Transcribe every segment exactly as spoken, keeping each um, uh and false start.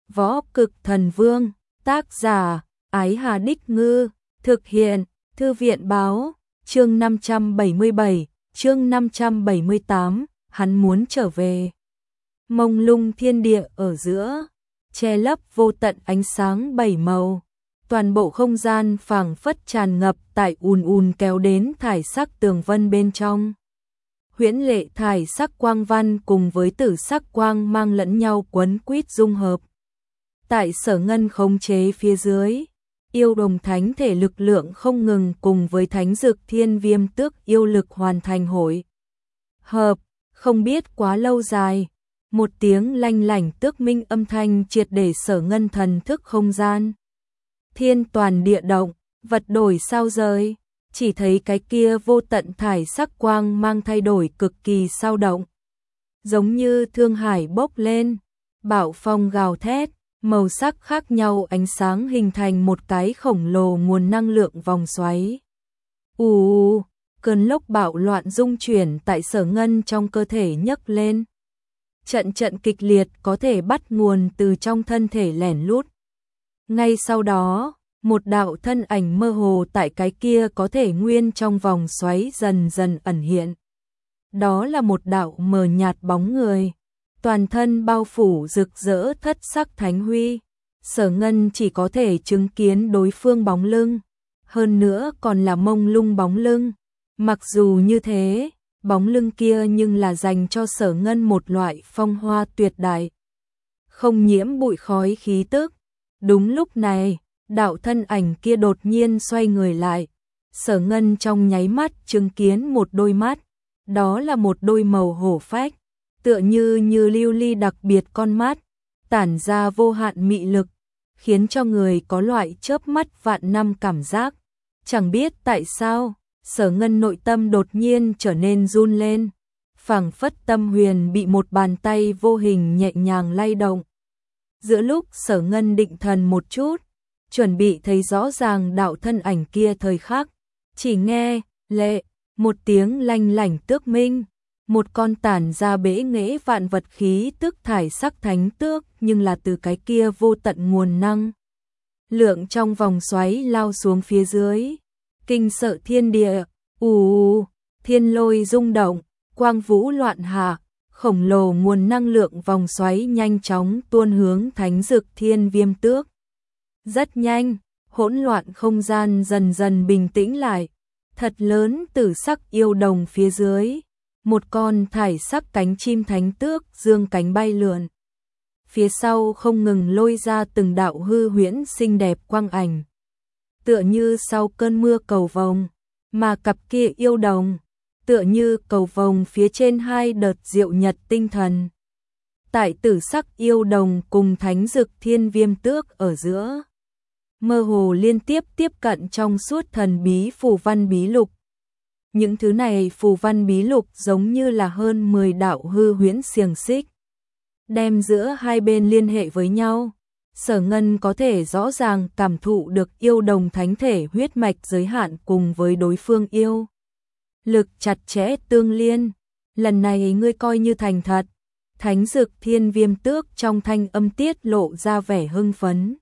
Võ Cực Thần Vương, tác giả, Ái Hà Đích Ngư, thực hiện, Thư viện Báo, chương năm trăm bảy mươi bảy, chương năm trăm bảy mươi tám, hắn muốn trở về. Mông lung thiên địa ở giữa, che lấp vô tận ánh sáng bảy màu. Toàn bộ không gian phảng phất tràn ngập tại ùn ùn kéo đến thải sắc tường vân bên trong. Huyễn lệ thải sắc quang văn cùng với tử sắc quang mang lẫn nhau quấn quýt dung hợp. Tại Sở Ngân khống chế phía dưới, yêu đồng thánh thể lực lượng không ngừng cùng với thánh dược thiên viêm tước yêu lực hoàn thành hội hợp, không biết quá lâu dài. Một tiếng lanh lảnh tước minh âm thanh triệt để Sở Ngân thần thức không gian. Thiên toàn địa động, vật đổi sao rời, chỉ thấy cái kia vô tận thải sắc quang mang thay đổi cực kỳ sao động. Giống như thương hải bốc lên, bão phong gào thét, màu sắc khác nhau ánh sáng hình thành một cái khổng lồ nguồn năng lượng vòng xoáy. Ù ù, cơn lốc bạo loạn rung chuyển tại Sở Ngân trong cơ thể nhấc lên. Trận trận kịch liệt có thể bắt nguồn từ trong thân thể lẻn lút. Ngay sau đó, một đạo thân ảnh mơ hồ tại cái kia có thể nguyên trong vòng xoáy dần dần ẩn hiện. Đó là một đạo mờ nhạt bóng người, toàn thân bao phủ rực rỡ thất sắc thánh huy. Sở Ngân chỉ có thể chứng kiến đối phương bóng lưng, hơn nữa còn là mông lung bóng lưng. Mặc dù như thế, bóng lưng kia nhưng là dành cho Sở Ngân một loại phong hoa tuyệt đại, không nhiễm bụi khói khí tức. Đúng lúc này, đạo thân ảnh kia đột nhiên xoay người lại. Sở Ngân trong nháy mắt chứng kiến một đôi mắt, đó là một đôi màu hổ phách, tựa như như lưu ly đặc biệt con mắt, tản ra vô hạn mị lực, khiến cho người có loại chớp mắt vạn năm cảm giác. Chẳng biết tại sao, Sở Ngân nội tâm đột nhiên trở nên run lên, phảng phất tâm huyền bị một bàn tay vô hình nhẹ nhàng lay động. Giữa lúc Sở Ngân định thần một chút, chuẩn bị thấy rõ ràng đạo thân ảnh kia thời khắc, chỉ nghe lệ một tiếng lanh lảnh tước minh, một con tản ra bể nghệ vạn vật khí tức thải sắc thánh tước, nhưng là từ cái kia vô tận nguồn năng lượng trong vòng xoáy lao xuống phía dưới, kinh sợ thiên địa. Ù, thiên lôi rung động, quang vũ loạn hạ, khổng lồ nguồn năng lượng vòng xoáy nhanh chóng tuôn hướng thánh dực thiên viêm tước. Rất nhanh, hỗn loạn không gian dần dần bình tĩnh lại. Thật lớn tử sắc yêu đồng phía dưới, một con thải sắc cánh chim thánh tước dương cánh bay lượn. Phía sau không ngừng lôi ra từng đạo hư huyễn xinh đẹp quang ảnh, tựa như sau cơn mưa cầu vồng, mà cặp kia yêu đồng, tựa như cầu vồng phía trên hai đợt diệu nhật tinh thần. Tại tử sắc yêu đồng cùng thánh dực thiên viêm tước ở giữa, mơ hồ liên tiếp tiếp cận trong suốt thần bí phù văn bí lục. Những thứ này phù văn bí lục giống như là hơn mười đạo hư huyễn xiềng xích, đem giữa hai bên liên hệ với nhau. Sở Ngân có thể rõ ràng cảm thụ được yêu đồng thánh thể huyết mạch giới hạn cùng với đối phương yêu lực chặt chẽ tương liên. Lần này ngươi coi như thành thật. Thánh dực thiên viêm tước trong thanh âm tiết lộ ra vẻ hưng phấn.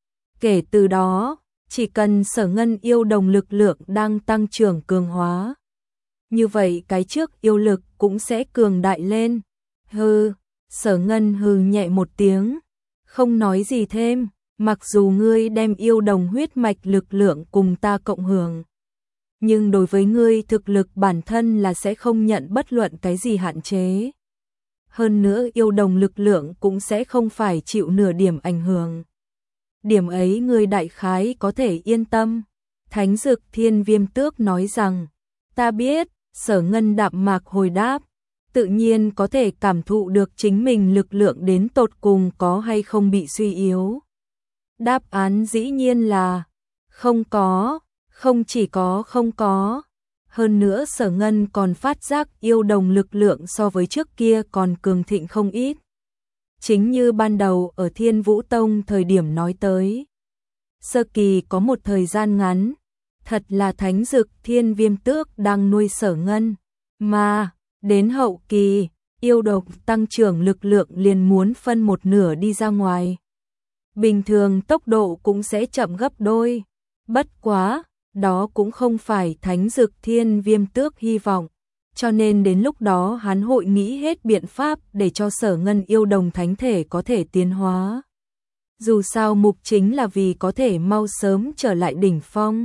Kể từ đó, chỉ cần Sở Ngân yêu đồng lực lượng đang tăng trưởng cường hóa, như vậy cái trước yêu lực cũng sẽ cường đại lên. Hừ, Sở Ngân hừ nhẹ một tiếng, không nói gì thêm. Mặc dù ngươi đem yêu đồng huyết mạch lực lượng cùng ta cộng hưởng, nhưng đối với ngươi thực lực bản thân là sẽ không nhận bất luận cái gì hạn chế. Hơn nữa yêu đồng lực lượng cũng sẽ không phải chịu nửa điểm ảnh hưởng. Điểm ấy ngươi đại khái có thể yên tâm. Thánh dực thiên viêm tước nói rằng, ta biết. Sở Ngân đạm mạc hồi đáp, tự nhiên có thể cảm thụ được chính mình lực lượng đến tột cùng có hay không bị suy yếu. Đáp án dĩ nhiên là không có, không chỉ có không có. Hơn nữa Sở Ngân còn phát giác yêu đồng lực lượng so với trước kia còn cường thịnh không ít. Chính như ban đầu ở Thiên Vũ Tông thời điểm nói tới. Sơ kỳ có một thời gian ngắn, thật là thánh dực thiên viêm tước đang nuôi Sở Ngân, mà đến hậu kỳ, yêu độc tăng trưởng lực lượng liền muốn phân một nửa đi ra ngoài. bình thường tốc độ cũng sẽ chậm gấp đôi. Bất quá, đó cũng không phải Thánh Dực Thiên Viêm Tước hy vọng, cho nên đến lúc đó hắn hội nghĩ hết biện pháp để cho Sở Ngân yêu đồng thánh thể có thể tiến hóa. Dù sao mục chính là vì có thể mau sớm trở lại đỉnh phong.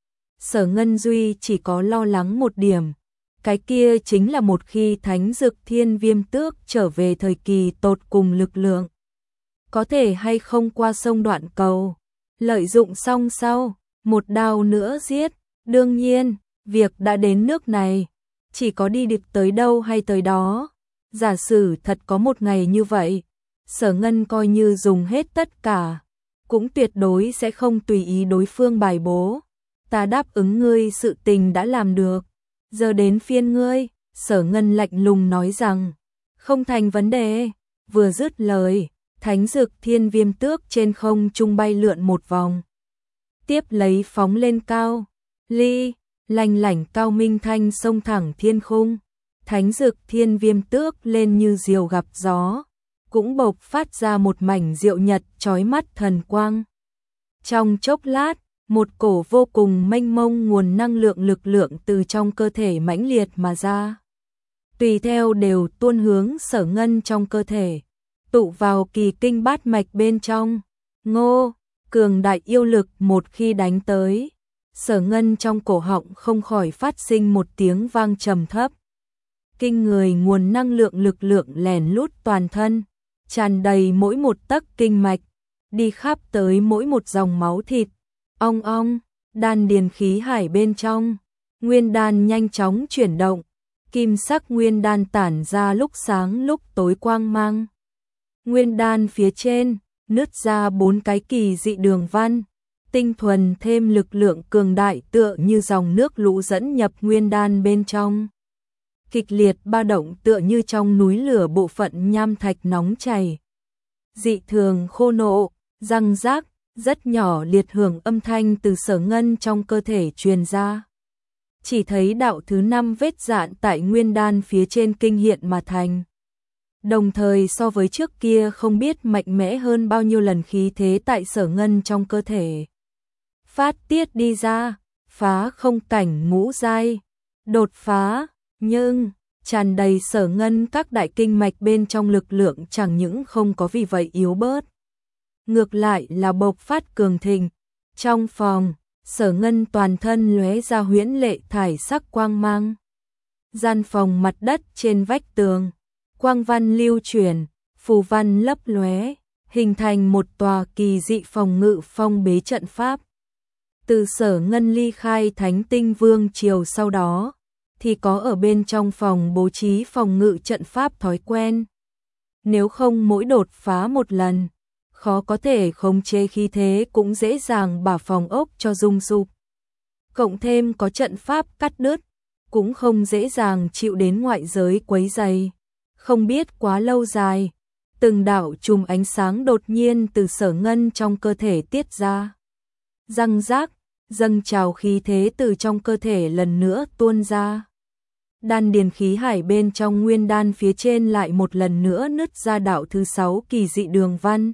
Sở Ngân Duy chỉ có lo lắng một điểm, cái kia chính là một khi Thánh Dực Thiên Viêm Tước trở về thời kỳ tột cùng lực lượng, có thể hay không qua sông Đoạn Cầu, lợi dụng xong sau, một đao nữa giết. Đương nhiên, việc đã đến nước này, chỉ có đi điệp tới đâu hay tới đó. Giả sử thật có một ngày như vậy, Sở Ngân coi như dùng hết tất cả, cũng tuyệt đối sẽ không tùy ý đối phương bài bố. Ta đáp ứng ngươi sự tình đã làm được, giờ đến phiên ngươi. Sở Ngân lạnh lùng nói rằng, không thành vấn đề. Vừa dứt lời, Thánh Dực Thiên Viêm Tước trên không trung bay lượn một vòng, tiếp lấy phóng lên cao. Ly, lanh lảnh cao minh thanh sông thẳng thiên khung. Thánh Dực Thiên Viêm Tước lên như diều gặp gió, cũng bộc phát ra một mảnh diệu nhật chói mắt thần quang. Trong chốc lát, một cổ vô cùng mênh mông nguồn năng lượng lực lượng từ trong cơ thể mãnh liệt mà ra, tùy theo đều tuôn hướng Sở Ngân trong cơ thể, tụ vào kỳ kinh bát mạch bên trong. Ngô, cường đại yêu lực một khi đánh tới, Sở Ngân trong cổ họng không khỏi phát sinh một tiếng vang trầm thấp. Kinh người nguồn năng lượng lực lượng lèn lút toàn thân, tràn đầy mỗi một tấc kinh mạch, đi khắp tới mỗi một dòng máu thịt. Ong ong, đan điền khí hải bên trong, nguyên đan nhanh chóng chuyển động, kim sắc nguyên đan tản ra lúc sáng lúc tối quang mang. Nguyên đan phía trên, nứt ra bốn cái kỳ dị đường văn, tinh thuần thêm lực lượng cường đại tựa như dòng nước lũ dẫn nhập nguyên đan bên trong. Kịch liệt ba động tựa như trong núi lửa bộ phận nham thạch nóng chảy. Dị thường khô nộ, răng rác, rất nhỏ liệt hưởng âm thanh từ Sở Ngân trong cơ thể truyền ra. Chỉ thấy đạo thứ năm vết dạn tại nguyên đan phía trên kinh hiện mà thành. Đồng thời so với trước kia không biết mạnh mẽ hơn bao nhiêu lần khí thế tại Sở Ngân trong cơ thể phát tiết đi ra, phá không cảnh ngũ giai, đột phá, nhưng tràn đầy Sở Ngân các đại kinh mạch bên trong lực lượng chẳng những không có vì vậy yếu bớt, ngược lại là bộc phát cường thịnh. Trong phòng, Sở Ngân toàn thân lóe ra huyễn lệ thải sắc quang mang. Gian phòng mặt đất trên vách tường, quang văn lưu chuyển, phù văn lấp lóe, hình thành một tòa kỳ dị phòng ngự phong bế trận pháp. Từ Sở Ngân ly khai Thánh Tinh Vương triều sau đó, thì có ở bên trong phòng bố trí phòng ngự trận pháp thói quen. Nếu không mỗi đột phá một lần, khó có thể khống chế khí thế cũng dễ dàng bả phòng ốc cho rung sụp. Cộng thêm có trận pháp cắt đứt, cũng không dễ dàng chịu đến ngoại giới quấy rầy. Không biết quá lâu dài, từng đạo chùm ánh sáng đột nhiên từ Sở Ngân trong cơ thể tiết ra. Răng rác, dâng trào khí thế từ trong cơ thể lần nữa tuôn ra. Đan điền khí hải bên trong nguyên đan phía trên lại một lần nữa nứt ra đạo thứ sáu kỳ dị đường văn.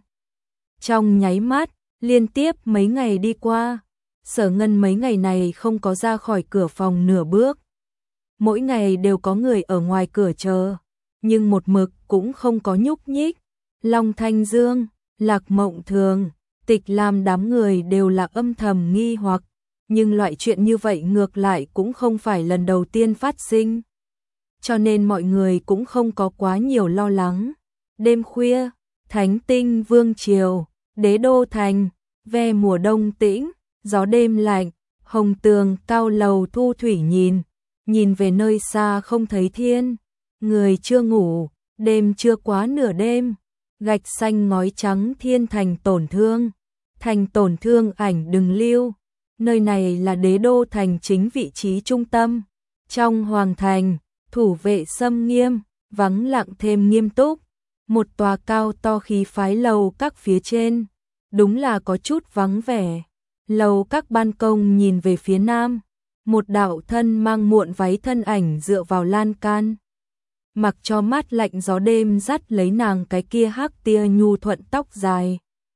Trong nháy mắt, liên tiếp mấy ngày đi qua, Sở Ngân mấy ngày này không có ra khỏi cửa phòng nửa bước. Mỗi ngày đều có người ở ngoài cửa chờ, nhưng một mực cũng không có nhúc nhích. Long Thanh Dương, Lạc Mộng Thường, Tịch Lam đám người đều là âm thầm nghi hoặc, nhưng loại chuyện như vậy ngược lại cũng không phải lần đầu tiên phát sinh. Cho nên mọi người cũng không có quá nhiều lo lắng. Đêm khuya, Thánh Tinh Vương triều, Đế đô thành, ve mùa đông tĩnh, gió đêm lạnh, hồng tường cao lầu thu thủy nhìn, nhìn về nơi xa không thấy thiên, người chưa ngủ, đêm chưa quá nửa đêm, gạch xanh ngói trắng thiên thành tổn thương, thành tổn thương ảnh đừng lưu. Nơi này là đế đô thành chính vị trí trung tâm, trong hoàng thành, thủ vệ xâm nghiêm, vắng lặng thêm nghiêm túc. Một tòa cao to khí phái lầu các phía trên, đúng là có chút vắng vẻ. Lầu các ban công nhìn về phía nam, một đạo thân mang muộn váy thân ảnh dựa vào lan can. Mặc cho mát lạnh gió đêm dắt lấy nàng cái kia hắc tia nhu thuận tóc dài.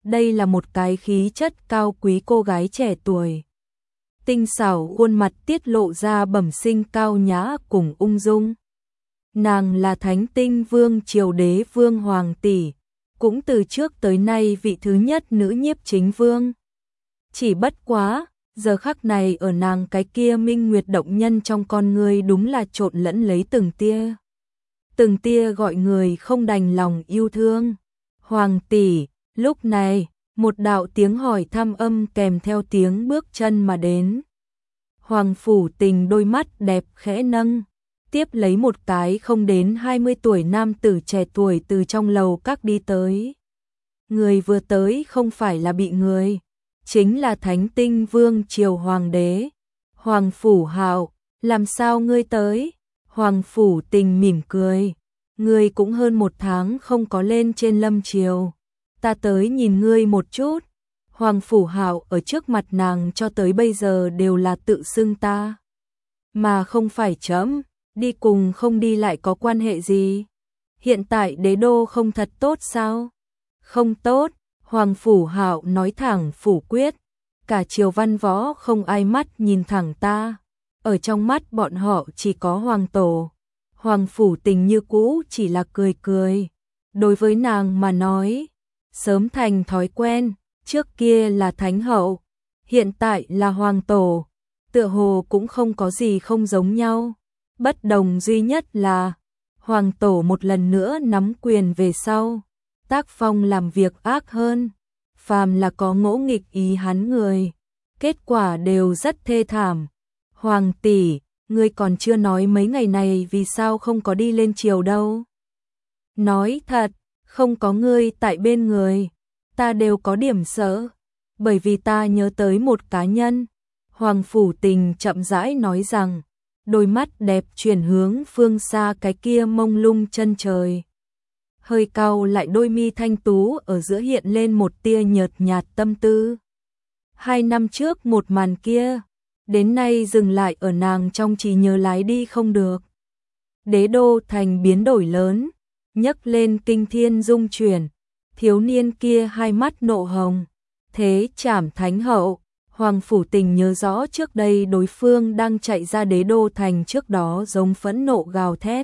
đây là một cái khí chất cao quý cô gái trẻ tuổi. Tinh xảo khuôn mặt tiết lộ ra bẩm sinh cao nhã cùng ung dung. Nàng là Thánh Tinh Vương triều đế vương hoàng tỷ, cũng từ trước tới nay vị thứ nhất nữ nhiếp chính vương. Chỉ bất quá, giờ khắc này ở nàng cái kia minh nguyệt động nhân trong con người đúng là trộn lẫn lấy từng tia. Từng tia gọi người không đành lòng yêu thương. Hoàng tỷ, lúc này, một đạo tiếng hỏi thăm âm kèm theo tiếng bước chân mà đến. Hoàng Phủ Tình đôi mắt đẹp khẽ nâng, tiếp lấy một cái không đến hai mươi tuổi nam tử trẻ tuổi từ trong lầu các đi tới. Người vừa tới không phải là bị người, chính là Thánh Tinh Vương triều hoàng đế. Hoàng Phủ Hạo, làm sao ngươi tới? Hoàng Phủ Tình mỉm cười, ngươi cũng hơn một tháng không có lên trên lâm triều, ta tới nhìn ngươi một chút. Hoàng Phủ Hạo ở trước mặt nàng cho tới bây giờ đều là tự xưng ta, mà không phải trẫm, đi cùng không đi lại có quan hệ gì? Hiện tại đế đô không thật tốt sao? Không tốt, Hoàng Phủ Hạo nói thẳng phủ quyết, cả triều văn võ không ai mắt nhìn thẳng ta, ở trong mắt bọn họ chỉ có hoàng tổ. Hoàng Phủ Tình như cũ chỉ là cười cười, đối với nàng mà nói, sớm thành thói quen, trước kia là thánh hậu, hiện tại là hoàng tổ, tựa hồ cũng không có gì không giống nhau. Bất đồng duy nhất là, hoàng tổ một lần nữa nắm quyền về sau, tác phong làm việc ác hơn, phàm là có ngỗ nghịch ý hắn người, kết quả đều rất thê thảm. Hoàng tỷ, ngươi còn chưa nói mấy ngày này vì sao không có đi lên triều đâu? Nói thật, không có ngươi tại bên người, ta đều có điểm sợ, bởi vì ta nhớ tới một cá nhân. Hoàng Phủ Tình chậm rãi nói rằng, đôi mắt đẹp chuyển hướng phương xa cái kia mông lung chân trời. Hơi cau lại đôi mi thanh tú ở giữa hiện lên một tia nhợt nhạt tâm tư. Hai năm trước một màn kia, đến nay dừng lại ở nàng trong trí nhớ lái đi không được. Đế đô thành biến đổi lớn, nhấc lên kinh thiên dung chuyển, thiếu niên kia hai mắt nộ hồng, thế trảm thánh hậu. Hoàng Phủ Tình nhớ rõ trước đây đối phương đang chạy ra đế đô thành trước đó giống phẫn nộ gào thét.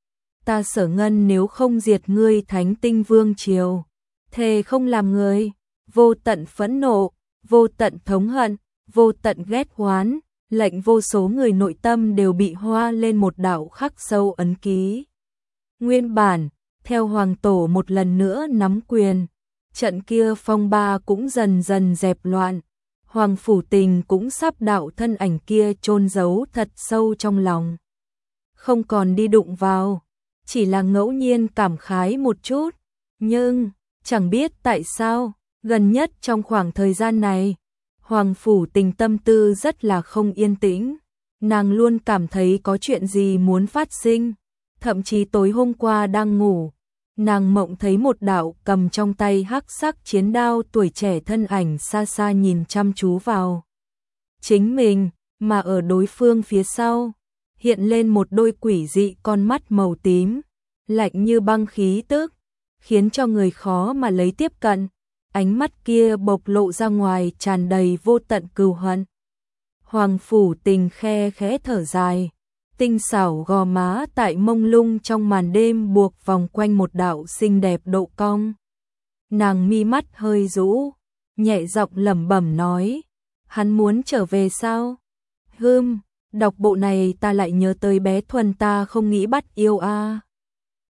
Ta Sở Ngân nếu không diệt ngươi Thánh Tinh Vương triều, thề không làm người, vô tận phẫn nộ, vô tận thống hận, vô tận ghét oán, lệnh vô số người nội tâm đều bị hoa lên một đạo khắc sâu ấn ký. Nguyên bản, theo hoàng tổ một lần nữa nắm quyền, trận kia phong ba cũng dần dần dẹp loạn. Hoàng Phủ Tình cũng sắp đạo thân ảnh kia chôn giấu thật sâu trong lòng. Không còn đi đụng vào, chỉ là ngẫu nhiên cảm khái một chút. Nhưng, chẳng biết tại sao, gần nhất trong khoảng thời gian này, Hoàng Phủ Tình tâm tư rất là không yên tĩnh. Nàng luôn cảm thấy có chuyện gì muốn phát sinh. Thậm chí tối hôm qua đang ngủ, nàng mộng thấy một đạo cầm trong tay hắc sắc chiến đao tuổi trẻ thân ảnh xa xa nhìn chăm chú vào chính mình, mà ở đối phương phía sau, hiện lên một đôi quỷ dị con mắt màu tím, lạnh như băng khí tức, khiến cho người khó mà lấy tiếp cận, ánh mắt kia bộc lộ ra ngoài tràn đầy vô tận cừu hận. Hoàng Phủ Tình khe khẽ thở dài, tinh xảo gò má tại mông lung trong màn đêm buộc vòng quanh một đạo xinh đẹp độ cong. Nàng mi mắt hơi rũ, nhẹ giọng lẩm bẩm nói, hắn muốn trở về sao? Hừm, đọc bộ này ta lại nhớ tới bé Thuần ta không nghĩ bắt yêu a. À.